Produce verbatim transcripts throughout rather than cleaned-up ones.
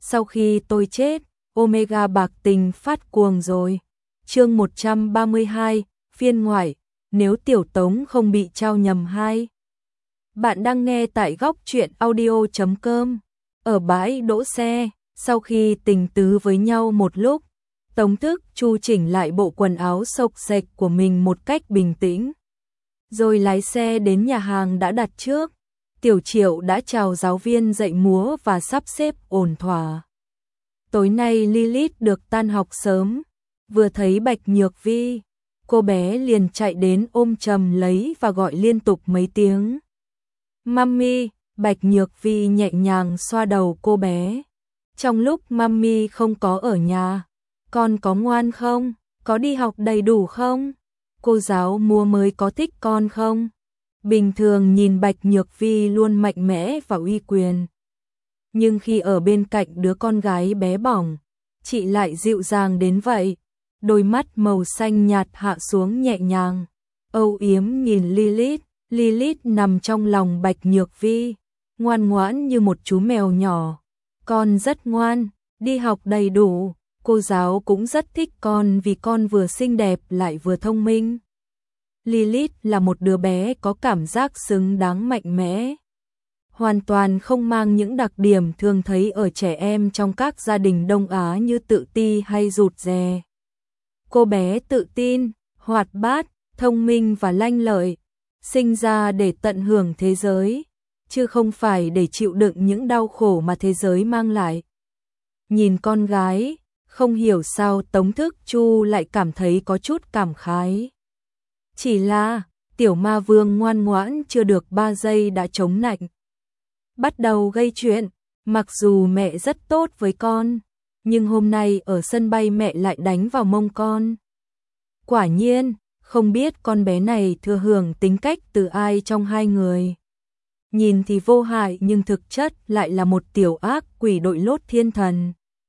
sau khi tôi chết, Omega bạc tình phát cuồng rồi. Chương một trăm ba mươi hai, phiên ngoại, nếu Tiểu Tống không bị trao nhầm hai. Bạn đang nghe tại góc truyện audio chấm com. Ở bãi đỗ xe, sau khi tình tứ với nhau một lúc, Tống Thức Chu chỉnh lại bộ quần áo xộc xệch của mình một cách bình tĩnh. Rồi lái xe đến nhà hàng đã đặt trước. Tiểu Triệu đã chào giáo viên dạy múa và sắp xếp ổn thỏa. Tối nay Lilith được tan học sớm, vừa thấy Bạch Nhược Vi, cô bé liền chạy đến ôm chầm lấy và gọi liên tục mấy tiếng. Mami, Bạch Nhược Vi nhẹ nhàng xoa đầu cô bé. Trong lúc mami không có ở nhà, con có ngoan không? Có đi học đầy đủ không? Cô giáo múa mới có thích con không? Bình thường nhìn Bạch Nhược Vi luôn mạnh mẽ và uy quyền. Nhưng khi ở bên cạnh đứa con gái bé bỏng, chị lại dịu dàng đến vậy. Đôi mắt màu xanh nhạt hạ xuống nhẹ nhàng, âu yếm nhìn Lilith. Lilith nằm trong lòng Bạch Nhược Vi, ngoan ngoãn như một chú mèo nhỏ. Con rất ngoan, đi học đầy đủ, cô giáo cũng rất thích con vì con vừa xinh đẹp lại vừa thông minh. Lilith là một đứa bé có cảm giác xứng đáng mạnh mẽ, hoàn toàn không mang những đặc điểm thường thấy ở trẻ em trong các gia đình Đông Á như tự ti hay rụt rè. Cô bé tự tin, hoạt bát, thông minh và lanh lợi, sinh ra để tận hưởng thế giới, chứ không phải để chịu đựng những đau khổ mà thế giới mang lại. Nhìn con gái, không hiểu sao Tống Thức Chu lại cảm thấy có chút cảm khái. Chỉ là, tiểu ma vương ngoan ngoãn chưa được ba giây đã chống nạnh. Bắt đầu gây chuyện, mặc dù mẹ rất tốt với con, nhưng hôm nay ở sân bay mẹ lại đánh vào mông con. Quả nhiên, không biết con bé này thừa hưởng tính cách từ ai trong hai người. Nhìn thì vô hại nhưng thực chất lại là một tiểu ác quỷ đội lốt thiên thần.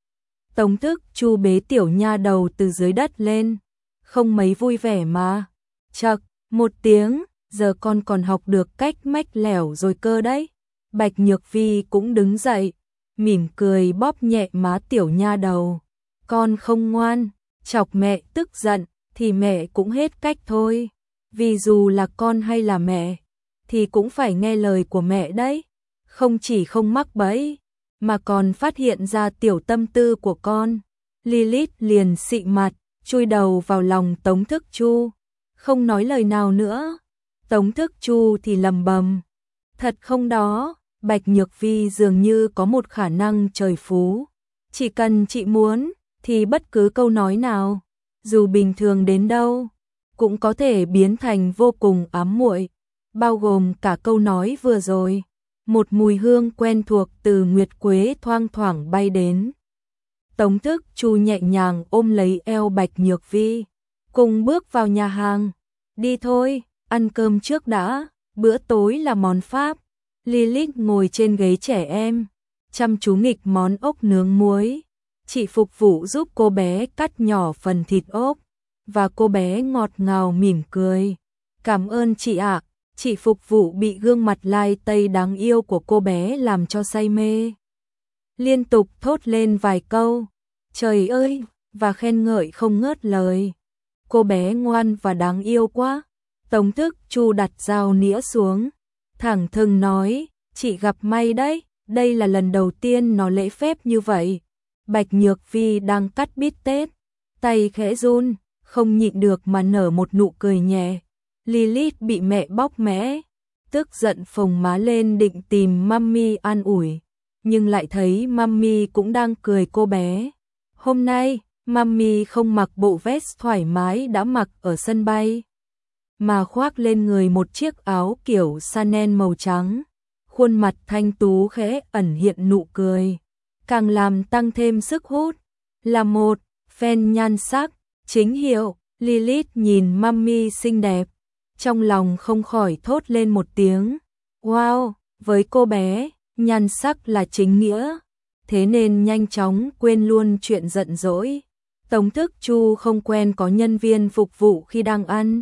Tống Thức Chu bế tiểu nha đầu từ dưới đất lên, không mấy vui vẻ mà. Chậc, một tiếng, giờ con còn học được cách mách lẻo rồi cơ đấy. Bạch Nhược Vi cũng đứng dậy, mỉm cười bóp nhẹ má tiểu nha đầu. Con không ngoan, chọc mẹ tức giận, thì mẹ cũng hết cách thôi. Vì dù là con hay là mẹ, thì cũng phải nghe lời của mẹ đấy. Không chỉ không mắc bẫy, mà còn phát hiện ra tiểu tâm tư của con. Lilith liền xị mặt, chui đầu vào lòng Tống Thức Chu, không nói lời nào nữa. Tống Thức Chu thì lầm bầm. Thật không đó, Bạch Nhược Vi dường như có một khả năng trời phú. Chỉ cần chị muốn, thì bất cứ câu nói nào, dù bình thường đến đâu, cũng có thể biến thành vô cùng ám muội, bao gồm cả câu nói vừa rồi. Một mùi hương quen thuộc từ nguyệt quế thoang thoảng bay đến. Tống Thức Chu nhẹ nhàng ôm lấy eo Bạch Nhược Vi, cùng bước vào nhà hàng. Đi thôi, ăn cơm trước đã, bữa tối là món Pháp. Lilith ngồi trên ghế trẻ em, chăm chú nghịch món ốc nướng muối. Chị phục vụ giúp cô bé cắt nhỏ phần thịt ốc, và cô bé ngọt ngào mỉm cười. Cảm ơn chị ạ. Chị phục vụ bị gương mặt lai tây đáng yêu của cô bé làm cho say mê. Liên tục thốt lên vài câu, trời ơi, và khen ngợi không ngớt lời. Cô bé ngoan và đáng yêu quá. Tống Thức Chu đặt dao nĩa xuống, thẳng thừng nói, chị gặp may đấy, đây là lần đầu tiên nó lễ phép như vậy. Bạch Nhược Vi đang cắt bít tết, tay khẽ run, không nhịn được mà nở một nụ cười nhẹ. Lilith bị mẹ bóc mẽ, tức giận phồng má lên định tìm mami an ủi, nhưng lại thấy mami cũng đang cười cô bé. Hôm nay, mami không mặc bộ vest thoải mái đã mặc ở sân bay, mà khoác lên người một chiếc áo kiểu Chanel màu trắng. Khuôn mặt thanh tú khẽ ẩn hiện nụ cười, càng làm tăng thêm sức hút. Là một fan nhan sắc chính hiệu, Lilith nhìn mami xinh đẹp, trong lòng không khỏi thốt lên một tiếng. Wow, với cô bé, nhan sắc là chính nghĩa, thế nên nhanh chóng quên luôn chuyện giận dỗi. Tống Thức Chu không quen có nhân viên phục vụ khi đang ăn,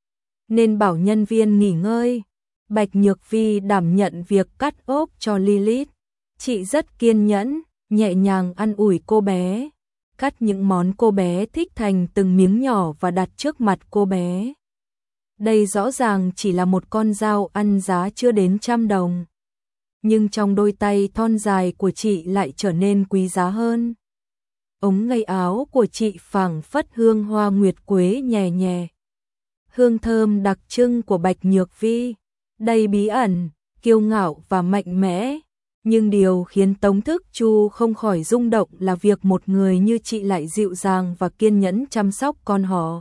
nên bảo nhân viên nghỉ ngơi. Bạch Nhược Vi đảm nhận việc cắt ốp cho Lilith. Chị rất kiên nhẫn, nhẹ nhàng ăn ủi cô bé, cắt những món cô bé thích thành từng miếng nhỏ và đặt trước mặt cô bé. Đây rõ ràng chỉ là một con dao ăn giá chưa đến trăm đồng. Nhưng trong đôi tay thon dài của chị lại trở nên quý giá hơn. Ống ngay áo của chị phảng phất hương hoa nguyệt quế nhẹ nhẹ. Hương thơm đặc trưng của Bạch Nhược Vi, đầy bí ẩn, kiêu ngạo và mạnh mẽ. Nhưng điều khiến Tống Thức Chu không khỏi rung động là việc một người như chị lại dịu dàng và kiên nhẫn chăm sóc con họ.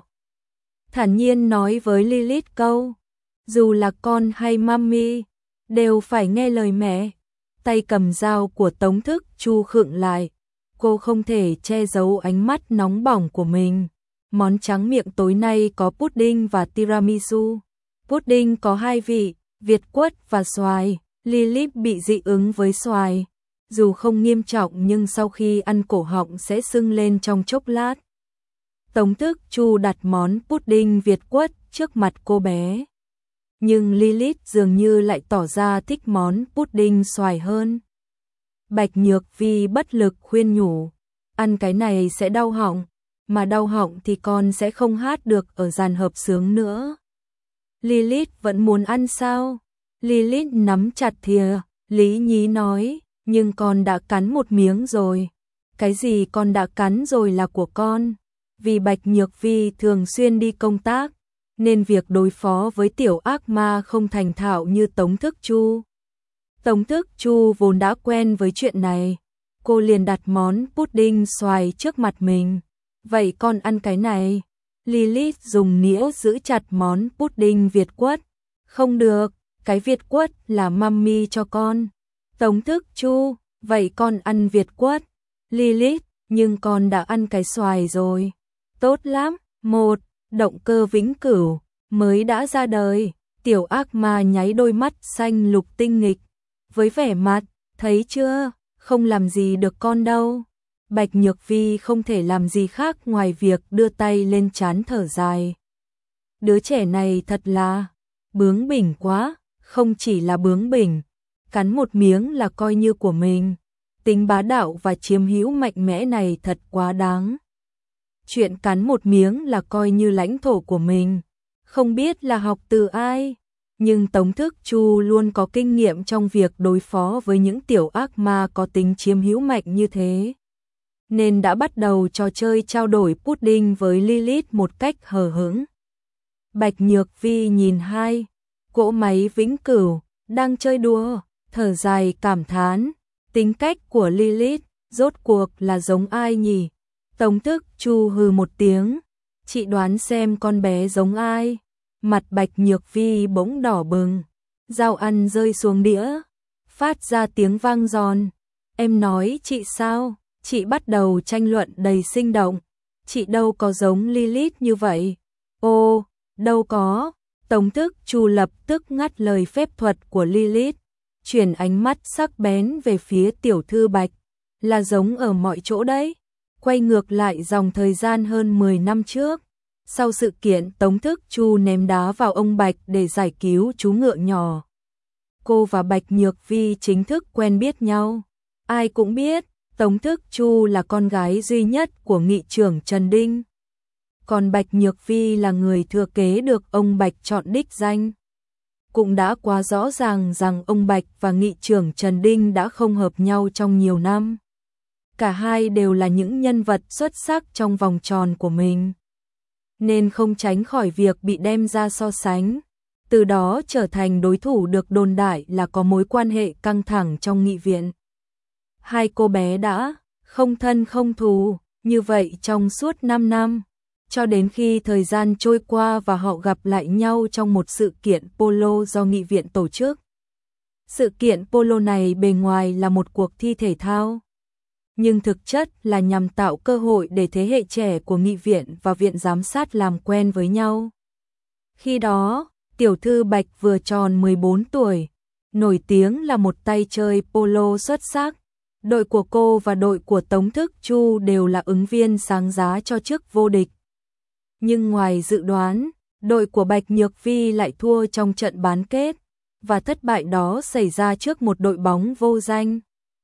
Thản nhiên nói với Lilith câu, dù là con hay mami, đều phải nghe lời mẹ. Tay cầm dao của Tống Thức Chu khựng lại, cô không thể che giấu ánh mắt nóng bỏng của mình. Món tráng miệng tối nay có pudding và tiramisu. Pudding có hai vị, Việt quất và xoài. Lilith bị dị ứng với xoài, dù không nghiêm trọng nhưng sau khi ăn cổ họng sẽ sưng lên trong chốc lát. Tống Thức Chu đặt món pudding Việt quất trước mặt cô bé. Nhưng Lilith dường như lại tỏ ra thích món pudding xoài hơn. Bạch Nhược Vi bất lực khuyên nhủ, ăn cái này sẽ đau họng, mà đau họng thì con sẽ không hát được ở dàn hợp xướng nữa. Lilith vẫn muốn ăn sao? Lilith nắm chặt thìa, lý nhí nói, nhưng con đã cắn một miếng rồi. Cái gì con đã cắn rồi là của con. Vì Bạch Nhược Vi thường xuyên đi công tác, nên việc đối phó với tiểu ác ma không thành thạo như Tống Thức Chu. Tống Thức Chu vốn đã quen với chuyện này, cô liền đặt món pudding xoài trước mặt mình. Vậy con ăn cái này. Lilith dùng nĩa giữ chặt món pudding Việt quất. Không được, cái Việt quất là mami cho con. Tống Thức Chu, vậy con ăn Việt quất. Lilith, nhưng con đã ăn cái xoài rồi. Tốt lắm. Một, động cơ vĩnh cửu mới đã ra đời. Tiểu ác ma nháy đôi mắt xanh lục tinh nghịch với vẻ mặt, thấy chưa, không làm gì được con đâu. Bạch Nhược Vi không thể làm gì khác ngoài việc đưa tay lên trán thở dài. Đứa trẻ này thật là bướng bỉnh quá, không chỉ là bướng bỉnh, cắn một miếng là coi như của mình. Tính bá đạo và chiếm hữu mạnh mẽ này thật quá đáng. Chuyện cắn một miếng là coi như lãnh thổ của mình, không biết là học từ ai. Nhưng Tống Thức Chu luôn có kinh nghiệm trong việc đối phó với những tiểu ác ma có tính chiếm hữu mạnh như thế, nên đã bắt đầu trò chơi trao đổi pudding với Lilith một cách hờ hững. Bạch Nhược Vi nhìn hai cỗ máy vĩnh cửu đang chơi đùa, thở dài cảm thán, tính cách của Lilith rốt cuộc là giống ai nhỉ? Tống Thức Chu hừ một tiếng, chị đoán xem con bé giống ai? Mặt Bạch Nhược Vi bỗng đỏ bừng, dao ăn rơi xuống đĩa, phát ra tiếng vang giòn. Em nói chị sao? Chị bắt đầu tranh luận đầy sinh động. Chị đâu có giống Lilith như vậy. Ô, đâu có. Tống Thức Chu lập tức ngắt lời phép thuật của Lilith, chuyển ánh mắt sắc bén về phía tiểu thư Bạch. Là giống ở mọi chỗ đấy. Quay ngược lại dòng thời gian hơn mười năm trước. Sau sự kiện Tống Thức Chu ném đá vào ông Bạch để giải cứu chú ngựa nhỏ, cô và Bạch Nhược Vi chính thức quen biết nhau. Ai cũng biết, Tống Thức Chu là con gái duy nhất của nghị trưởng Trần Đinh. Còn Bạch Nhược Vi là người thừa kế được ông Bạch chọn đích danh. Cũng đã quá rõ ràng rằng ông Bạch và nghị trưởng Trần Đinh đã không hợp nhau trong nhiều năm. Cả hai đều là những nhân vật xuất sắc trong vòng tròn của mình, nên không tránh khỏi việc bị đem ra so sánh, từ đó trở thành đối thủ được đồn đại là có mối quan hệ căng thẳng trong nghị viện. Hai cô bé đã không thân không thù như vậy trong suốt năm năm, cho đến khi thời gian trôi qua và họ gặp lại nhau trong một sự kiện polo do nghị viện tổ chức. Sự kiện polo này bề ngoài là một cuộc thi thể thao, nhưng thực chất là nhằm tạo cơ hội để thế hệ trẻ của nghị viện và viện giám sát làm quen với nhau. Khi đó, tiểu thư Bạch vừa tròn mười bốn tuổi, nổi tiếng là một tay chơi polo xuất sắc. Đội của cô và đội của Tống Thức Chu đều là ứng viên sáng giá cho chức vô địch. Nhưng ngoài dự đoán, đội của Bạch Nhược Vi lại thua trong trận bán kết, và thất bại đó xảy ra trước một đội bóng vô danh.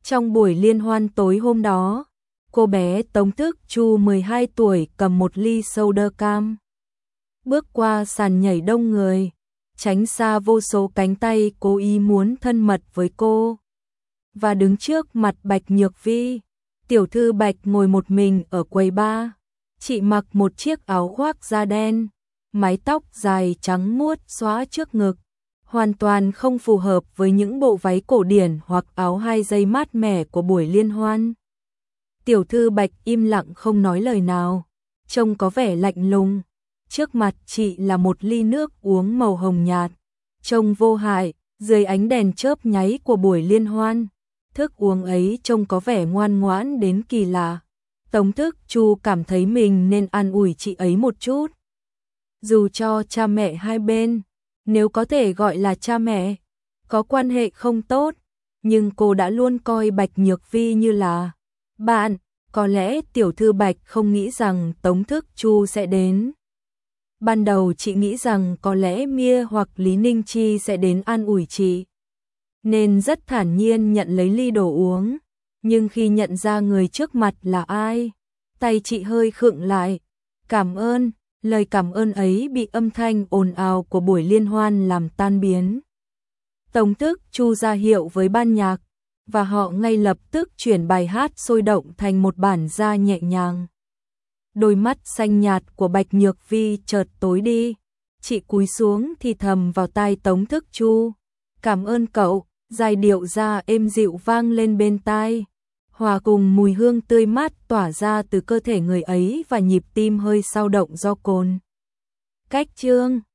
Trong buổi liên hoan tối hôm đó, cô bé Tống Thức Chu mười hai tuổi cầm một ly soda cam, bước qua sàn nhảy đông người, tránh xa vô số cánh tay cố ý muốn thân mật với cô, và đứng trước mặt Bạch Nhược Vi. Tiểu thư Bạch ngồi một mình ở quầy bar, chị mặc một chiếc áo khoác da đen, mái tóc dài trắng muốt xõa trước ngực, hoàn toàn không phù hợp với những bộ váy cổ điển hoặc áo hai dây mát mẻ của buổi liên hoan. Tiểu thư Bạch im lặng không nói lời nào, trông có vẻ lạnh lùng. Trước mặt chị là một ly nước uống màu hồng nhạt, trông vô hại, dưới ánh đèn chớp nháy của buổi liên hoan. Thức uống ấy trông có vẻ ngoan ngoãn đến kỳ lạ. Tống Thức Chu cảm thấy mình nên an ủi chị ấy một chút. Dù cho cha mẹ hai bên, nếu có thể gọi là cha mẹ, có quan hệ không tốt, nhưng cô đã luôn coi Bạch Nhược Vi như là bạn. Có lẽ tiểu thư Bạch không nghĩ rằng Tống Thức Chu sẽ đến. Ban đầu chị nghĩ rằng có lẽ Mia hoặc Lý Ninh Chi sẽ đến an ủi chị, nên rất thản nhiên nhận lấy ly đồ uống. Nhưng khi nhận ra người trước mặt là ai, tay chị hơi khựng lại. Cảm ơn, lời cảm ơn ấy bị âm thanh ồn ào của buổi liên hoan làm tan biến. Tống Thức Chu ra hiệu với ban nhạc, và họ ngay lập tức chuyển bài hát sôi động thành một bản ra nhẹ nhàng. Đôi mắt xanh nhạt của Bạch Nhược Vi chợt tối đi, chị cúi xuống thì thầm vào tai Tống Thức Chu. Cảm ơn cậu, giai điệu ra êm dịu vang lên bên tai, hòa cùng mùi hương tươi mát tỏa ra từ cơ thể người ấy và nhịp tim hơi dao động do cồn. Cách chương